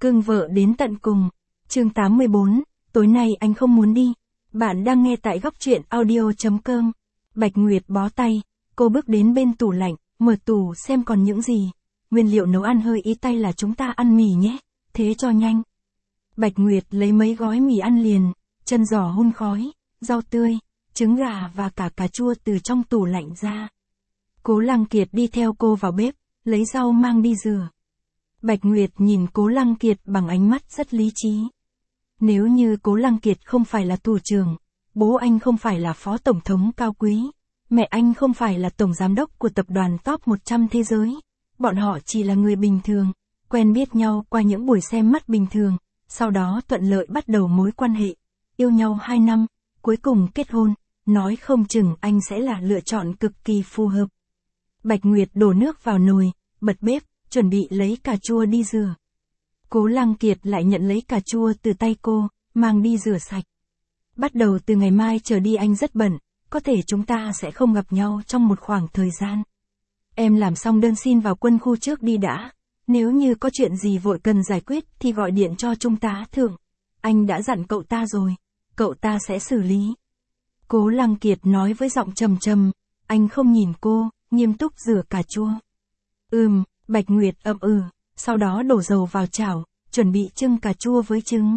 Cưng vợ đến tận cùng. Chương 84, tối nay anh không muốn đi. Bạn đang nghe tại góc truyện audio.com. Bạch Nguyệt bó tay, cô bước đến bên tủ lạnh, mở tủ xem còn những gì. Nguyên liệu nấu ăn hơi ý tay là chúng ta ăn mì nhé, thế cho nhanh. Bạch Nguyệt lấy mấy gói mì ăn liền, chân giò hun khói, rau tươi, trứng gà và cả cà chua từ trong tủ lạnh ra. Cố Lăng Kiệt đi theo cô vào bếp, lấy rau mang đi rửa. Bạch Nguyệt nhìn Cố Lăng Kiệt bằng ánh mắt rất lý trí. Nếu như Cố Lăng Kiệt không phải là thủ trưởng, bố anh không phải là phó tổng thống cao quý, mẹ anh không phải là tổng giám đốc của tập đoàn top 100 thế giới, bọn họ chỉ là người bình thường, quen biết nhau qua những buổi xem mắt bình thường, sau đó thuận lợi bắt đầu mối quan hệ, yêu nhau 2 năm, cuối cùng kết hôn, nói không chừng anh sẽ là lựa chọn cực kỳ phù hợp. Bạch Nguyệt đổ nước vào nồi, bật bếp, chuẩn bị lấy cà chua đi rửa. Cố Lăng Kiệt lại nhận lấy cà chua từ tay cô, mang đi rửa sạch. Bắt đầu từ ngày mai trở đi anh rất bận, có thể chúng ta sẽ không gặp nhau trong một khoảng thời gian. Em làm xong đơn xin vào quân khu trước đi đã, nếu như có chuyện gì vội cần giải quyết thì gọi điện cho trung tá thượng. Anh đã dặn cậu ta rồi, cậu ta sẽ xử lý. Cố Lăng Kiệt nói với giọng trầm trầm, anh không nhìn cô, nghiêm túc rửa cà chua. Bạch Nguyệt ậm sau đó đổ dầu vào chảo, chuẩn bị trưng cà chua với trứng.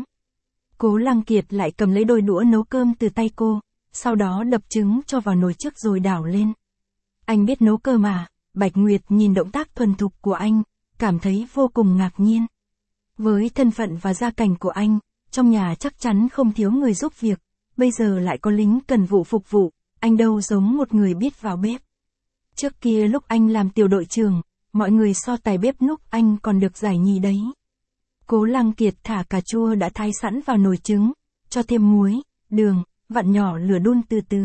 Cố Lăng Kiệt lại cầm lấy đôi đũa nấu cơm từ tay cô, sau đó đập trứng cho vào nồi trước rồi đảo lên. Anh biết nấu cơm à? Bạch Nguyệt nhìn động tác thuần thục của anh, cảm thấy vô cùng ngạc nhiên. Với thân phận và gia cảnh của anh, trong nhà chắc chắn không thiếu người giúp việc, bây giờ lại có lính cần vụ phục vụ, anh đâu giống một người biết vào bếp. Trước kia lúc anh làm tiểu đội trưởng, mọi người so tài bếp núc anh còn được giải nhì đấy. Cố Lăng Kiệt thả cà chua đã thái sẵn vào nồi trứng, cho thêm muối, đường, vặn nhỏ lửa đun từ từ.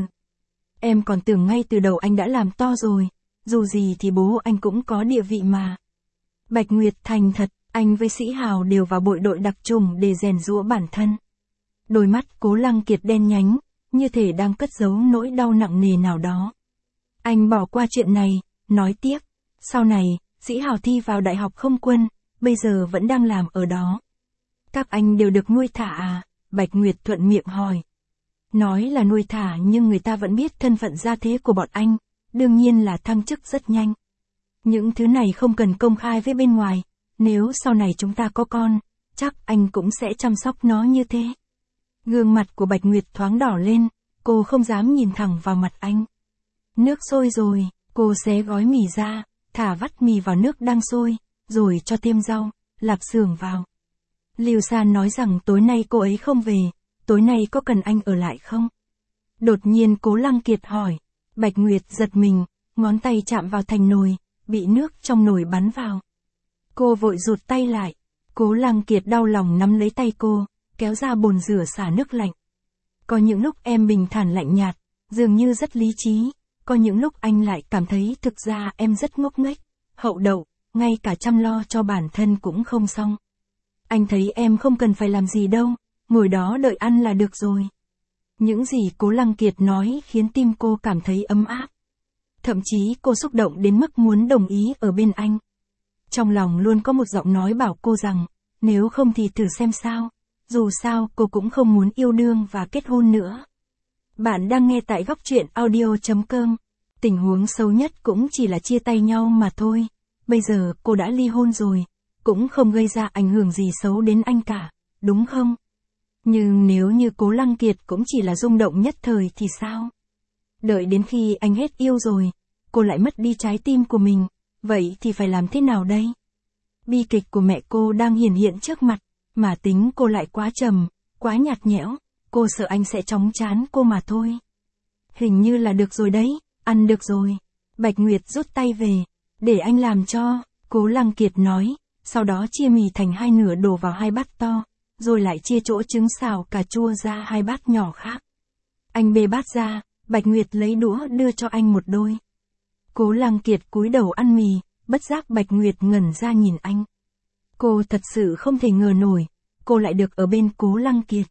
Em còn tưởng ngay từ đầu anh đã làm to rồi, dù gì thì bố anh cũng có địa vị mà. Bạch Nguyệt thành thật, anh với Sĩ Hào đều vào bộ đội đặc chủng để rèn giũa bản thân. Đôi mắt Cố Lăng Kiệt đen nhánh, như thể đang cất giấu nỗi đau nặng nề nào đó. Anh bỏ qua chuyện này, nói tiếp, sau này, Sĩ Hào thi vào đại học không quân, bây giờ vẫn đang làm ở đó. Các anh đều được nuôi thả à? Bạch Nguyệt thuận miệng hỏi. Nói là nuôi thả nhưng người ta vẫn biết thân phận gia thế của bọn anh, đương nhiên là thăng chức rất nhanh. Những thứ này không cần công khai với bên ngoài, nếu sau này chúng ta có con, chắc anh cũng sẽ chăm sóc nó như thế. Gương mặt của Bạch Nguyệt thoáng đỏ lên, cô không dám nhìn thẳng vào mặt anh. Nước sôi rồi, cô xé gói mì ra, thả vắt mì vào nước đang sôi, rồi cho thêm rau, lạp xưởng vào. Lưu San nói rằng tối nay cô ấy không về, tối nay có cần anh ở lại không? Đột nhiên Cố Lăng Kiệt hỏi, Bạch Nguyệt giật mình, ngón tay chạm vào thành nồi, bị nước trong nồi bắn vào. Cô vội rụt tay lại, Cố Lăng Kiệt đau lòng nắm lấy tay cô, kéo ra bồn rửa xả nước lạnh. Có những lúc em bình thản lạnh nhạt, dường như rất lý trí, có những lúc anh lại cảm thấy thực ra em rất ngốc nghếch, hậu đậu, ngay cả chăm lo cho bản thân cũng không xong. Anh thấy em không cần phải làm gì đâu, ngồi đó đợi ăn là được rồi. Những gì Cố Lăng Kiệt nói khiến tim cô cảm thấy ấm áp. Thậm chí cô xúc động đến mức muốn đồng ý ở bên anh. Trong lòng luôn có một giọng nói bảo cô rằng, nếu không thì thử xem sao, dù sao cô cũng không muốn yêu đương và kết hôn nữa. Bạn đang nghe tại góc truyện audio.com. Tình huống xấu nhất cũng chỉ là chia tay nhau mà thôi. Bây giờ cô đã ly hôn rồi, cũng không gây ra ảnh hưởng gì xấu đến anh cả, đúng không? Nhưng nếu như Cố Lăng Kiệt cũng chỉ là rung động nhất thời thì sao? Đợi đến khi anh hết yêu rồi, cô lại mất đi trái tim của mình, vậy thì phải làm thế nào đây? Bi kịch của mẹ cô đang hiển hiện trước mặt, mà tính cô lại quá trầm, quá nhạt nhẽo, cô sợ anh sẽ chóng chán cô mà thôi. Hình như là được rồi đấy, ăn được rồi. Bạch Nguyệt rút tay về, để anh làm cho, Cố Lăng Kiệt nói, sau đó chia mì thành hai nửa đổ vào hai bát to, rồi lại chia chỗ trứng xào cà chua ra hai bát nhỏ khác. Anh bê bát ra, Bạch Nguyệt lấy đũa đưa cho anh một đôi. Cố Lăng Kiệt cúi đầu ăn mì, bất giác Bạch Nguyệt ngẩn ra nhìn anh. Cô thật sự không thể ngờ nổi, cô lại được ở bên Cố Lăng Kiệt.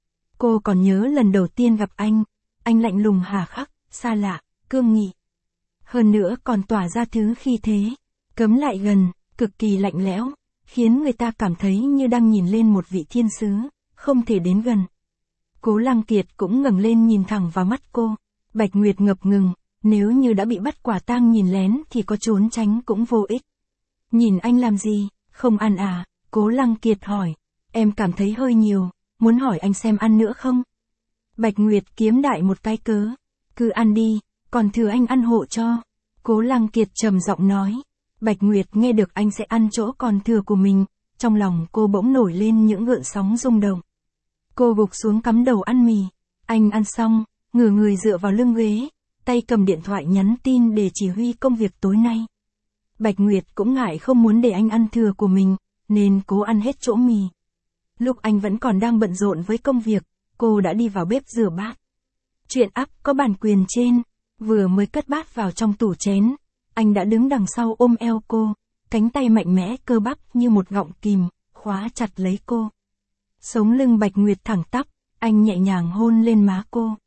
Cô còn nhớ lần đầu tiên gặp anh lạnh lùng hà khắc, xa lạ, cương nghị. Hơn nữa còn tỏa ra thứ khí thế, cấm lại gần, cực kỳ lạnh lẽo, khiến người ta cảm thấy như đang nhìn lên một vị thiên sứ, không thể đến gần. Cố Lăng Kiệt cũng ngẩng lên nhìn thẳng vào mắt cô. Bạch Nguyệt ngập ngừng, nếu như đã bị bắt quả tang nhìn lén thì có trốn tránh cũng vô ích. Nhìn anh làm gì, không ăn à? Cố Lăng Kiệt hỏi. Em cảm thấy hơi nhiều, muốn hỏi anh xem ăn nữa không? Bạch Nguyệt kiếm đại một cái cớ. Cứ ăn đi, còn thừa anh ăn hộ cho. Cố Lăng Kiệt trầm giọng nói. Bạch Nguyệt nghe được anh sẽ ăn chỗ còn thừa của mình, trong lòng cô bỗng nổi lên những gợn sóng rung động. Cô gục xuống cắm đầu ăn mì. Anh ăn xong, ngửa người dựa vào lưng ghế, tay cầm điện thoại nhắn tin để chỉ huy công việc tối nay. Bạch Nguyệt cũng ngại không muốn để anh ăn thừa của mình, nên cố ăn hết chỗ mì. Lúc anh vẫn còn đang bận rộn với công việc, cô đã đi vào bếp rửa bát. Chuyện ắp có bản quyền trên, vừa mới cất bát vào trong tủ chén, anh đã đứng đằng sau ôm eo cô, cánh tay mạnh mẽ cơ bắp như một gọng kìm, khóa chặt lấy cô. Sống lưng Bạch Nguyệt thẳng tắp, anh nhẹ nhàng hôn lên má cô.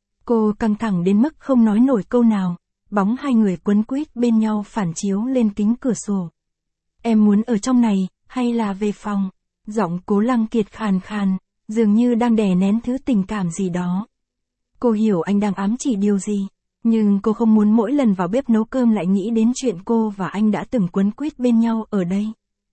Cô căng thẳng đến mức không nói nổi câu nào, bóng hai người quấn quýt bên nhau phản chiếu lên kính cửa sổ. Em muốn ở trong này, hay là về phòng? Giọng Cố Lăng Kiệt khàn khàn, dường như đang đè nén thứ tình cảm gì đó. Cô hiểu anh đang ám chỉ điều gì, nhưng cô không muốn mỗi lần vào bếp nấu cơm lại nghĩ đến chuyện cô và anh đã từng quấn quýt bên nhau ở đây.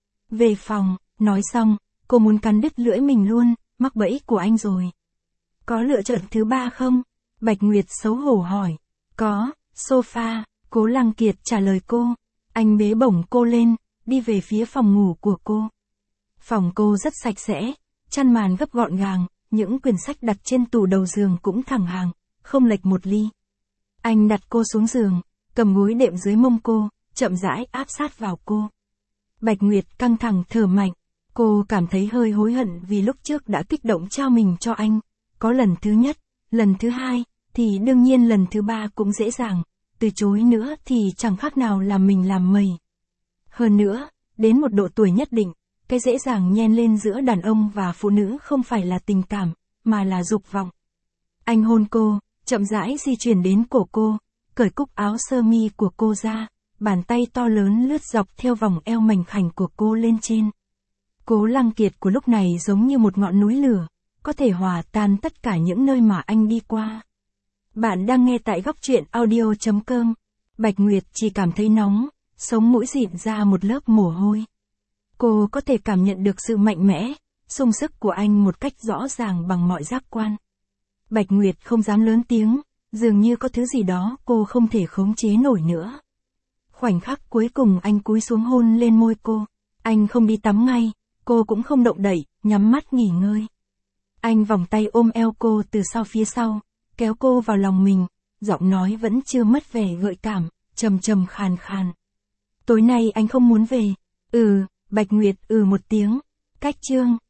Về phòng, nói xong, cô muốn cắn đứt lưỡi mình luôn, mắc bẫy của anh rồi. Có lựa chọn thứ ba không? Bạch Nguyệt xấu hổ hỏi. Có, sofa, Cố Lăng Kiệt trả lời cô. Anh bế bổng cô lên, đi về phía phòng ngủ của cô. Phòng cô rất sạch sẽ, chăn màn gấp gọn gàng, những quyển sách đặt trên tủ đầu giường cũng thẳng hàng, không lệch một ly. Anh đặt cô xuống giường, cầm gối đệm dưới mông cô, chậm rãi áp sát vào cô. Bạch Nguyệt căng thẳng thở mạnh, cô cảm thấy hơi hối hận vì lúc trước đã kích động trao mình cho anh. Có lần thứ nhất, lần thứ hai, thì đương nhiên lần thứ ba cũng dễ dàng, từ chối nữa thì chẳng khác nào làm mình làm mày. Hơn nữa, đến một độ tuổi nhất định, cái dễ dàng nhen lên giữa đàn ông và phụ nữ không phải là tình cảm, mà là dục vọng. Anh hôn cô, chậm rãi di chuyển đến cổ cô, cởi cúc áo sơ mi của cô ra, bàn tay to lớn lướt dọc theo vòng eo mảnh khảnh của cô lên trên. Cố Lăng Kiệt của lúc này giống như một ngọn núi lửa, có thể hòa tan tất cả những nơi mà anh đi qua. Bạn đang nghe tại góc truyện audio.com. Bạch Nguyệt chỉ cảm thấy nóng, sống mũi dịn ra một lớp mồ hôi. Cô có thể cảm nhận được sự mạnh mẽ, sung sức của anh một cách rõ ràng bằng mọi giác quan. Bạch Nguyệt không dám lớn tiếng, dường như có thứ gì đó cô không thể khống chế nổi nữa. Khoảnh khắc cuối cùng anh cúi xuống hôn lên môi cô. Anh không đi tắm ngay, cô cũng không động đậy, nhắm mắt nghỉ ngơi. Anh vòng tay ôm eo cô từ sau phía sau, kéo cô vào lòng mình, giọng nói vẫn chưa mất vẻ gợi cảm, trầm trầm khàn khàn. Tối nay anh không muốn về. Bạch Nguyệt một tiếng. Cách chương